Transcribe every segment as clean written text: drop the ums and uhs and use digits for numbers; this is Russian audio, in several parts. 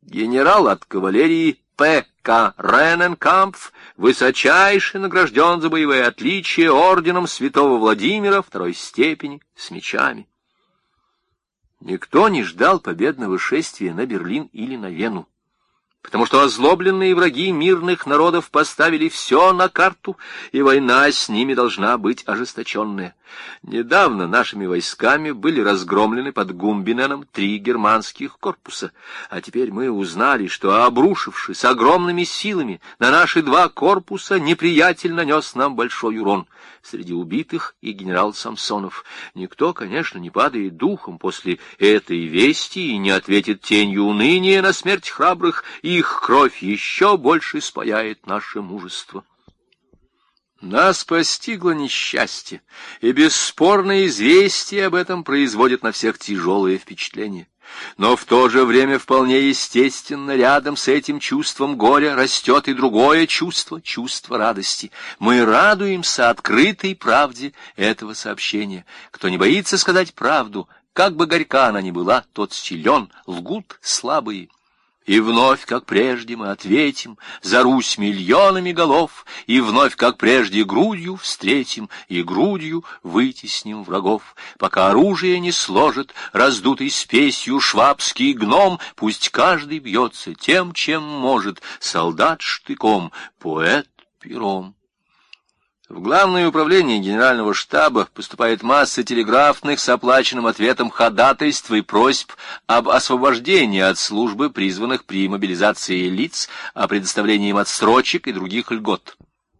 Генерал от кавалерии П.К. Рененкампф высочайше награжден за боевые отличия орденом святого Владимира второй степени с мечами. Никто не ждал победного шествия на Берлин или на Вену, потому что озлобленные враги мирных народов поставили все на карту, и война с ними должна быть ожесточенная. Недавно нашими войсками были разгромлены под Гумбиненом 3 германских корпуса, а теперь мы узнали, что, обрушившись огромными силами на наши 2 корпуса, неприятель нанес нам большой урон. Среди убитых и генерал Самсонов. Никто, конечно, не падает духом после этой вести и не ответит тенью уныния на смерть храбрых, их кровь еще больше спаяет наше мужество. Нас постигло несчастье, и бесспорное известие об этом производит на всех тяжелое впечатление. Но в то же время вполне естественно, рядом с этим чувством горя растет и другое чувство, чувство радости. Мы радуемся открытой правде этого сообщения. Кто не боится сказать правду, как бы горька она ни была, тот силен, лгут слабые. И вновь, как прежде, мы ответим за Русь миллионами голов, и вновь, как прежде, грудью встретим, и грудью вытесним врагов. Пока оружие не сложит раздутый спесью швабский гном, пусть каждый бьется тем, чем может, солдат штыком, поэт пером. В Главное управление Генерального штаба поступает масса телеграфных с оплаченным ответом ходатайств и просьб об освобождении от службы призванных при мобилизации лиц, о предоставлении им отсрочек и других льгот.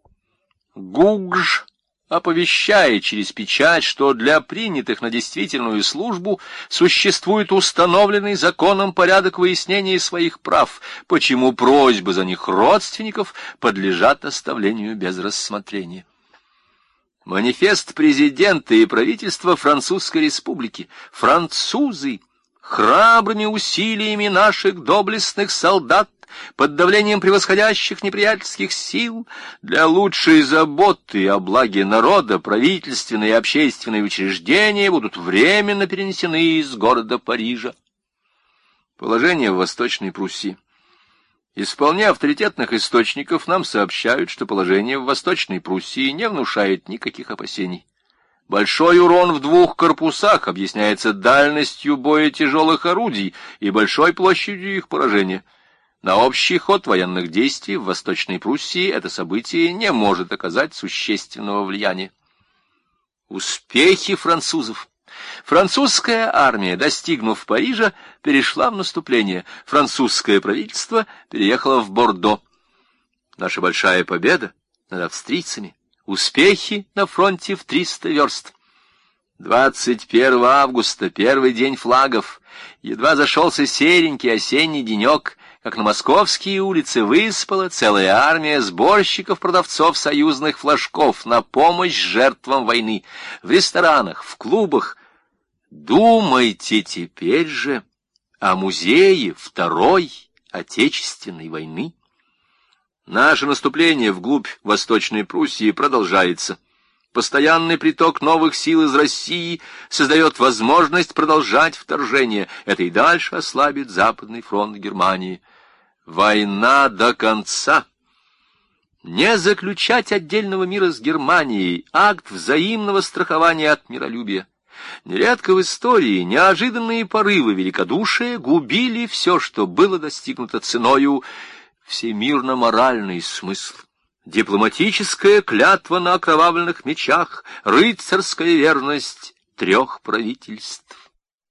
ГУГЖ оповещает через печать, что для принятых на действительную службу существует установленный законом порядок выяснения своих прав, почему просьбы за них родственников подлежат оставлению без рассмотрения. Манифест президента и правительства Французской республики. Французы храбрыми усилиями наших доблестных солдат под давлением превосходящих неприятельских сил для лучшей заботы о благе народа правительственные и общественные учреждения будут временно перенесены из города Парижа. Положение в Восточной Пруссии. Из вполне авторитетных источников нам сообщают, что положение в Восточной Пруссии не внушает никаких опасений. Большой урон в 2 корпусах объясняется дальностью боя тяжелых орудий и большой площадью их поражения. На общий ход военных действий в Восточной Пруссии это событие не может оказать существенного влияния. Успехи французов. Французская армия, достигнув Парижа, перешла в наступление. Французское правительство переехало в Бордо. Наша большая победа над австрийцами. Успехи на фронте в 300 верст. 21 августа, первый день флагов. Едва зашелся серенький осенний денек, как на московские улицы выспала целая армия сборщиков-продавцов союзных флажков на помощь жертвам войны. В ресторанах, в клубах. Думайте теперь же о музее Второй Отечественной войны. Наше наступление вглубь Восточной Пруссии продолжается. Постоянный приток новых сил из России создает возможность продолжать вторжение. Это и дальше ослабит Западный фронт Германии. Война до конца. Не заключать отдельного мира с Германией — акт взаимного страхования от миролюбия. Нередко в истории неожиданные порывы великодушия губили все, что было достигнуто ценою всемирно-моральный смысл. Дипломатическая клятва на окровавленных мечах, рыцарская верность 3 правительств.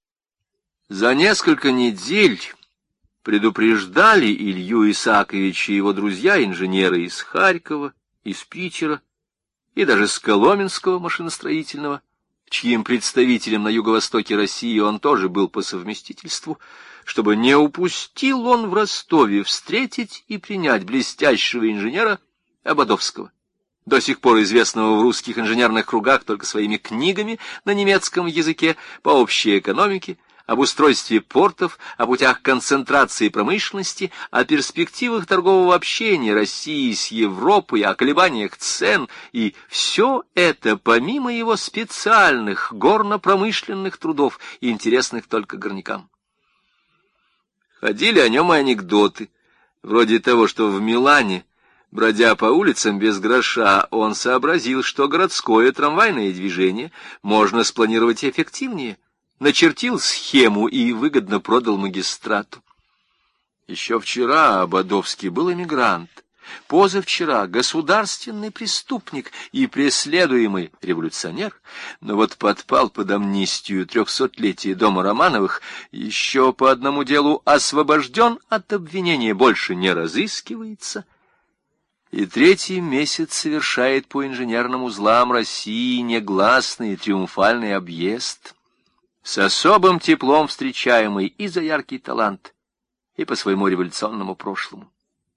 За несколько недель предупреждали Илью Исааковича и его друзья-инженеры из Харькова, из Питера и даже с Коломенского машиностроительного, чьим представителем на юго-востоке России он тоже был по совместительству, чтобы не упустил он в Ростове встретить и принять блестящего инженера Ободовского, до сих пор известного в русских инженерных кругах только своими книгами на немецком языке по общей экономике, об устройстве портов, о путях концентрации промышленности, о перспективах торгового общения России с Европой, о колебаниях цен, и все это помимо его специальных горно-промышленных трудов, интересных только горнякам. Ходили о нем и анекдоты, вроде того, что в Милане, бродя по улицам без гроша, он сообразил, что городское трамвайное движение можно спланировать эффективнее, начертил схему и выгодно продал магистрату. Еще вчера Ободовский был эмигрант, позавчера государственный преступник и преследуемый революционер, но вот подпал под амнистию 300-летия дома Романовых, еще по одному делу освобожден от обвинения, больше не разыскивается, и третий месяц совершает по инженерным узлам России негласный триумфальный объезд, с особым теплом встречаемый и за яркий талант, и по своему революционному прошлому.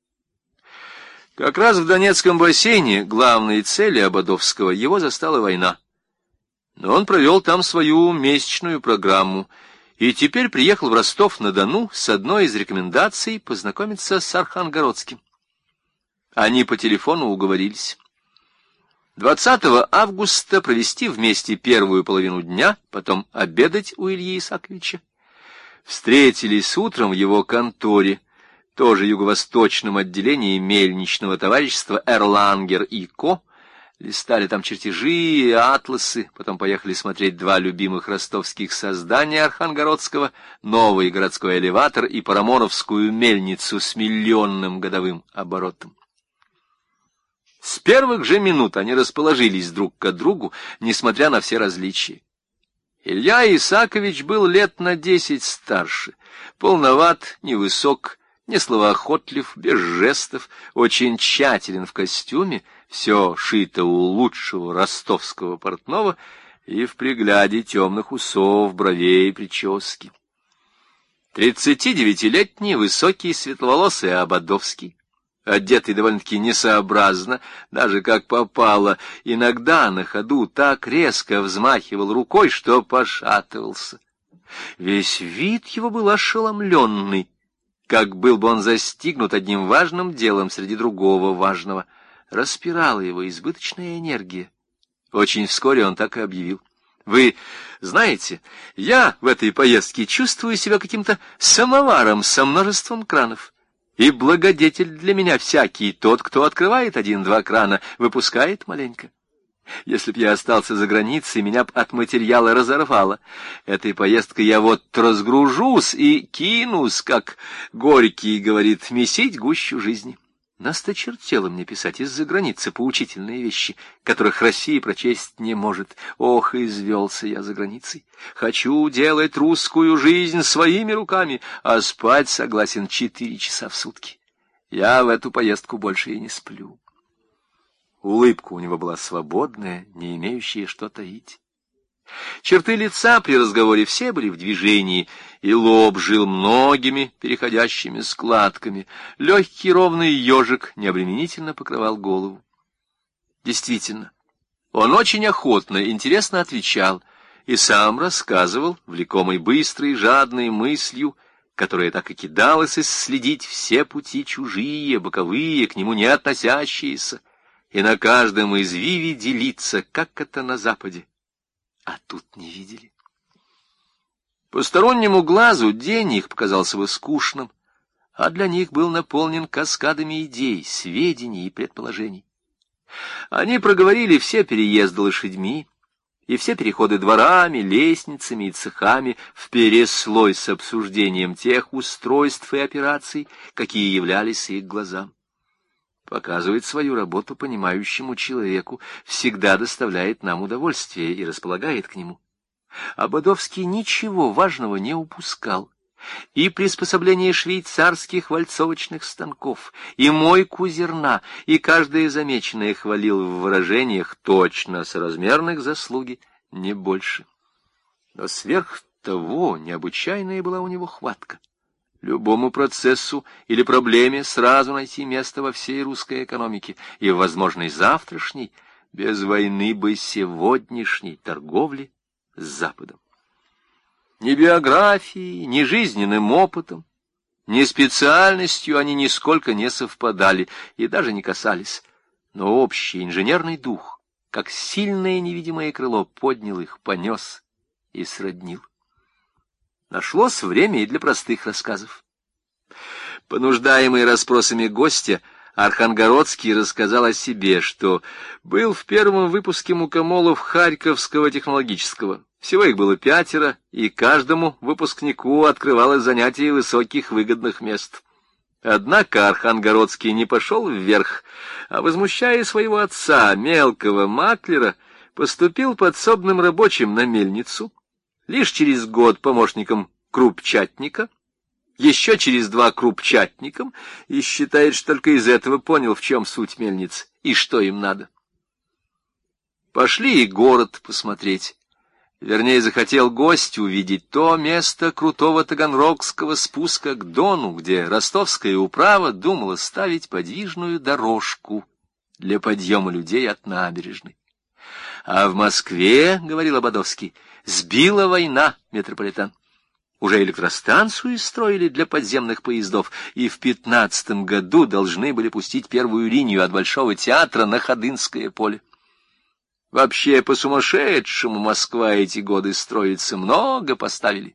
Как раз в Донецком бассейне, главной цели Ободовского, его застала война. Но он провел там свою месячную программу и теперь приехал в Ростов-на-Дону с одной из рекомендаций познакомиться с Архангородским. Они по телефону уговорились 20 августа провести вместе первую половину дня, потом обедать у Ильи Исааковича. Встретились утром в его конторе, тоже юго-восточном отделении мельничного товарищества «Эрлангер и Ко». Листали там чертежи и атласы, потом поехали смотреть два любимых ростовских создания Архангородского, новый городской элеватор и парамоновскую мельницу с миллионным годовым оборотом. С первых же минут они расположились друг к другу, несмотря на все различия. Илья Исаакович был лет на 10 старше, полноват, невысок, несловоохотлив, без жестов, очень тщателен в костюме, все шито у лучшего ростовского портного и в пригляде темных усов, бровей и прически. 39-летний, высокий, светловолосый Ободовский, одетый довольно-таки несообразно, даже как попало, иногда на ходу так резко взмахивал рукой, что пошатывался. Весь вид его был ошеломленный, как был бы он застигнут одним важным делом среди другого важного. Распирала его избыточная энергия. Очень вскоре он так и объявил: «Вы знаете, я в этой поездке чувствую себя каким-то самоваром со множеством кранов. И благодетель для меня всякий тот, кто открывает 1-2 крана, выпускает маленько. Если б я остался за границей, меня б от материала разорвало. Этой поездкой я вот разгружусь и кинусь, как Горький говорит, месить гущу жизни. Насточертело мне писать из-за границы поучительные вещи, которых Россия прочесть не может. Ох, извелся я за границей. Хочу делать русскую жизнь своими руками, а спать согласен 4 часа в сутки. Я в эту поездку больше и не сплю». Улыбка у него была свободная, не имеющая что таить. Черты лица при разговоре все были в движении, и лоб жил многими переходящими складками. Легкий ровный ежик необременительно покрывал голову. Действительно, он очень охотно и интересно отвечал, и сам рассказывал, влекомый быстрой, жадной мыслью, которая так и кидалась исследить все пути чужие, боковые, к нему не относящиеся, и на каждом извиве делиться, как это на Западе. А тут не видели. Постороннему глазу день их показался бы скучным, а для них был наполнен каскадами идей, сведений и предположений. Они проговорили все переезды лошадьми и все переходы дворами, лестницами и цехами в переслой с обсуждением тех устройств и операций, какие являлись их глазам. Показывать свою работу понимающему человеку всегда доставляет нам удовольствие и располагает к нему. Ободовский ничего важного не упускал. И приспособление швейцарских вальцовочных станков, и мойку зерна, и каждое замеченное хвалил в выражениях точно соразмерных заслуги, не больше. Но сверх того необычайная была у него хватка. Любому процессу или проблеме сразу найти место во всей русской экономике и в возможной завтрашней, без войны бы сегодняшней торговли с Западом. Ни биографией, ни жизненным опытом, ни специальностью они нисколько не совпадали и даже не касались, но общий инженерный дух, как сильное невидимое крыло, поднял их, понес и сроднил. Нашлось время и для простых рассказов. Понуждаемый расспросами гостя, Архангородский рассказал о себе, что был в первом выпуске мукомолов Харьковского технологического. Всего их было 5, и каждому выпускнику открывалось занятие высоких выгодных мест. Однако Архангородский не пошел вверх, а, возмущая своего отца, мелкого маклера, поступил подсобным рабочим на мельницу, лишь через год помощником крупчатника, еще через 2 крупчатником, и считает, что только из этого понял, в чем суть мельниц и что им надо. Пошли и город посмотреть. Вернее, захотел гость увидеть то место крутого таганрогского спуска к Дону, где ростовская управа думала ставить подвижную дорожку для подъема людей от набережной. А в Москве, — говорил Ободовский, — сбила война метрополитен. Уже электростанцию строили для подземных поездов, и в 15 году должны были пустить первую линию от Большого театра на Ходынское поле. Вообще, по-сумасшедшему Москва эти годы строится, много поставили.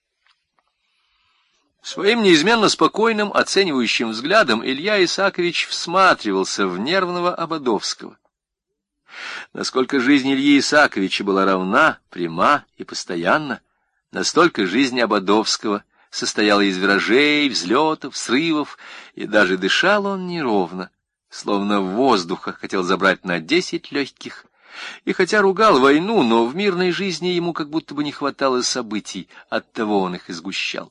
Своим неизменно спокойным, оценивающим взглядом Илья Исаакович всматривался в нервного Ободовского. Насколько жизнь Ильи Исааковича была равна, пряма и постоянна, настолько жизнь Ободовского состояла из виражей, взлетов, срывов, и даже дышал он неровно, словно воздуха хотел забрать на 10 легких. И хотя ругал войну, но в мирной жизни ему как будто бы не хватало событий, оттого он их изгущал.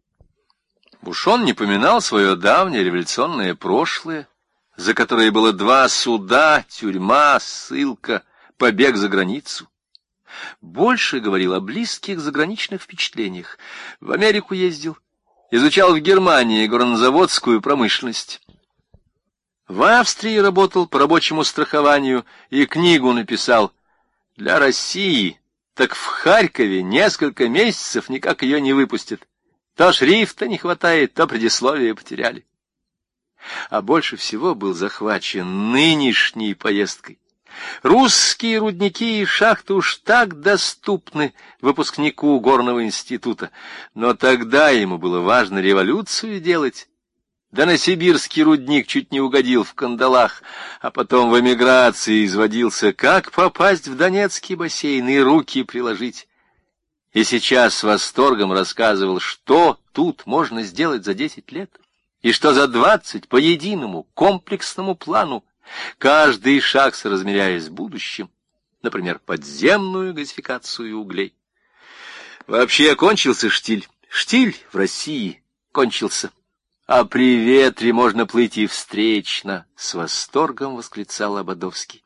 Уж он не поминал свое давнее революционное прошлое, за которое было 2 суда, тюрьма, ссылка, побег за границу. Больше говорил о близких заграничных впечатлениях. В Америку ездил, изучал в Германии горнозаводскую промышленность. В Австрии работал по рабочему страхованию и книгу написал. Для России, так в Харькове несколько месяцев никак ее не выпустят. То шрифта не хватает, то предисловие потеряли. А больше всего был захвачен нынешней поездкой. Русские рудники и шахты уж так доступны выпускнику горного института, но тогда ему было важно революцию делать. Да на сибирский рудник чуть не угодил в кандалах, а потом в эмиграции изводился, как попасть в Донецкий бассейн и руки приложить. И сейчас с восторгом рассказывал, что тут можно сделать за 10 лет, и что за 20 по единому комплексному плану, каждый шаг соразмеряя с будущим, например, подземную газификацию углей. Вообще кончился штиль. Штиль в России кончился. А при ветре можно плыть и встречно, — с восторгом восклицал Ободовский.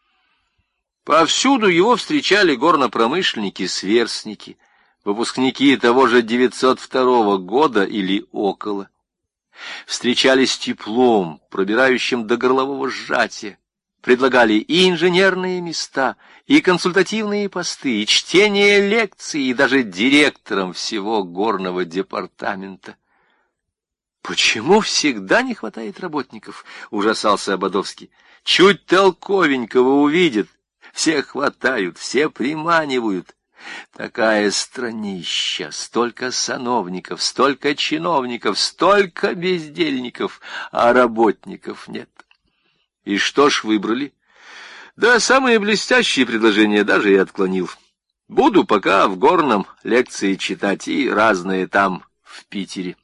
Повсюду его встречали горнопромышленники-сверстники, выпускники того же 902 года или около. Встречались теплом, пробирающим до горлового сжатия, предлагали и инженерные места, и консультативные посты, и чтение лекций, и даже директором всего горного департамента. «Почему всегда не хватает работников?» — ужасался Ободовский. «Чуть толковенького увидят, все хватают, все приманивают. Такая странища, столько сановников, столько чиновников, столько бездельников, а работников нет». И что ж выбрали? Да самые блестящие предложения даже и отклонил. Буду пока в горном лекции читать и разные там, в Питере.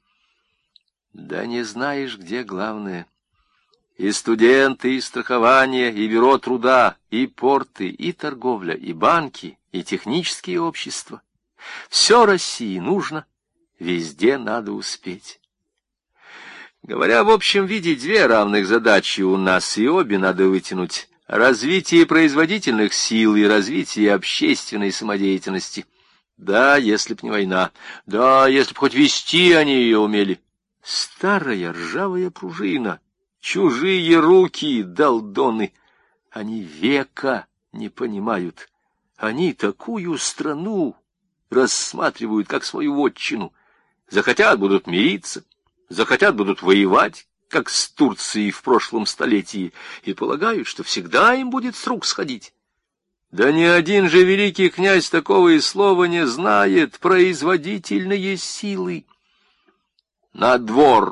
Да не знаешь, где главное. И студенты, и страхование, и бюро труда, и порты, и торговля, и банки, и технические общества. Все России нужно, везде надо успеть. Говоря в общем виде, 2 равных задачи у нас, и обе надо вытянуть. Развитие производительных сил и развитие общественной самодеятельности. Да, если б не война, да, если б хоть вести они ее умели. Старая ржавая пружина, чужие руки, долдоны. Они века не понимают. Они такую страну рассматривают как свою вотчину. Захотят — будут мириться, захотят — будут воевать, как с Турцией в прошлом столетии, и полагают, что всегда им будет с рук сходить. Да ни один же великий князь такого и слова не знает. Производительные силы. На двор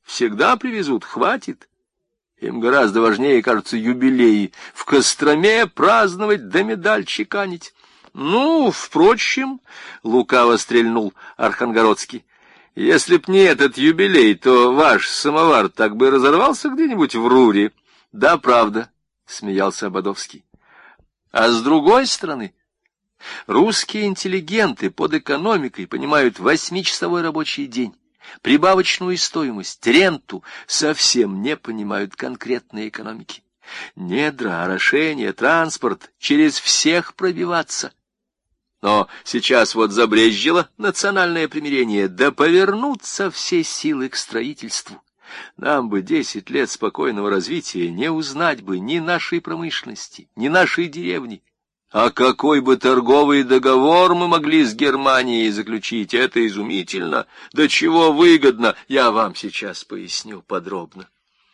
Всегда привезут, хватит. Им гораздо важнее, кажется, юбилеи. В Костроме праздновать да медаль чеканить. Ну, впрочем, лукаво стрельнул Архангородский, если б не этот юбилей, то ваш самовар так бы разорвался где-нибудь в Руре. Да, правда, смеялся Ободовский. А с другой стороны, русские интеллигенты под экономикой понимают 8-часовой рабочий день, прибавочную стоимость, ренту, совсем не понимают конкретной экономики. Недра, орошение, транспорт, через всех пробиваться. Но сейчас вот забрезжило национальное примирение, да повернутся все силы к строительству. Нам бы 10 лет спокойного развития, не узнать бы ни нашей промышленности, ни нашей деревни. А какой бы торговый договор мы могли с Германией заключить, это изумительно. До чего выгодно, я вам сейчас поясню подробно.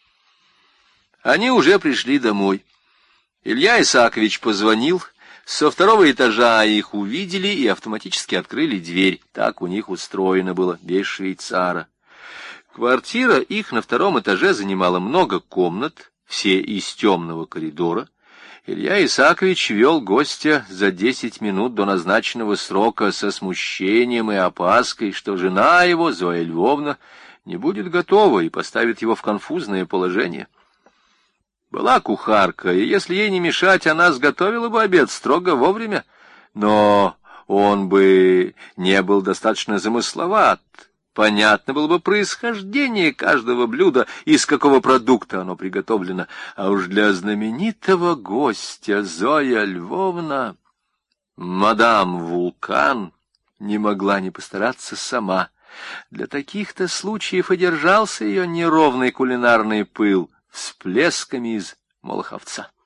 Они уже пришли домой. Илья Исаакович позвонил. Со второго этажа их увидели и автоматически открыли дверь. Так у них устроено было, без швейцара. Квартира их на втором этаже занимала много комнат, все из темного коридора. Илья Исаакович вел гостя за 10 минут до назначенного срока со смущением и опаской, что жена его, Зоя Львовна, не будет готова и поставит его в конфузное положение. Была кухарка, и если ей не мешать, она сготовила бы обед строго вовремя, но он бы не был достаточно замысловат. Понятно было бы происхождение каждого блюда, из какого продукта оно приготовлено. А уж для знаменитого гостя Зоя Львовна, мадам Вулкан, не могла не постараться сама. Для таких-то случаев и держался ее неровный кулинарный пыл, всплесками из Молоховца.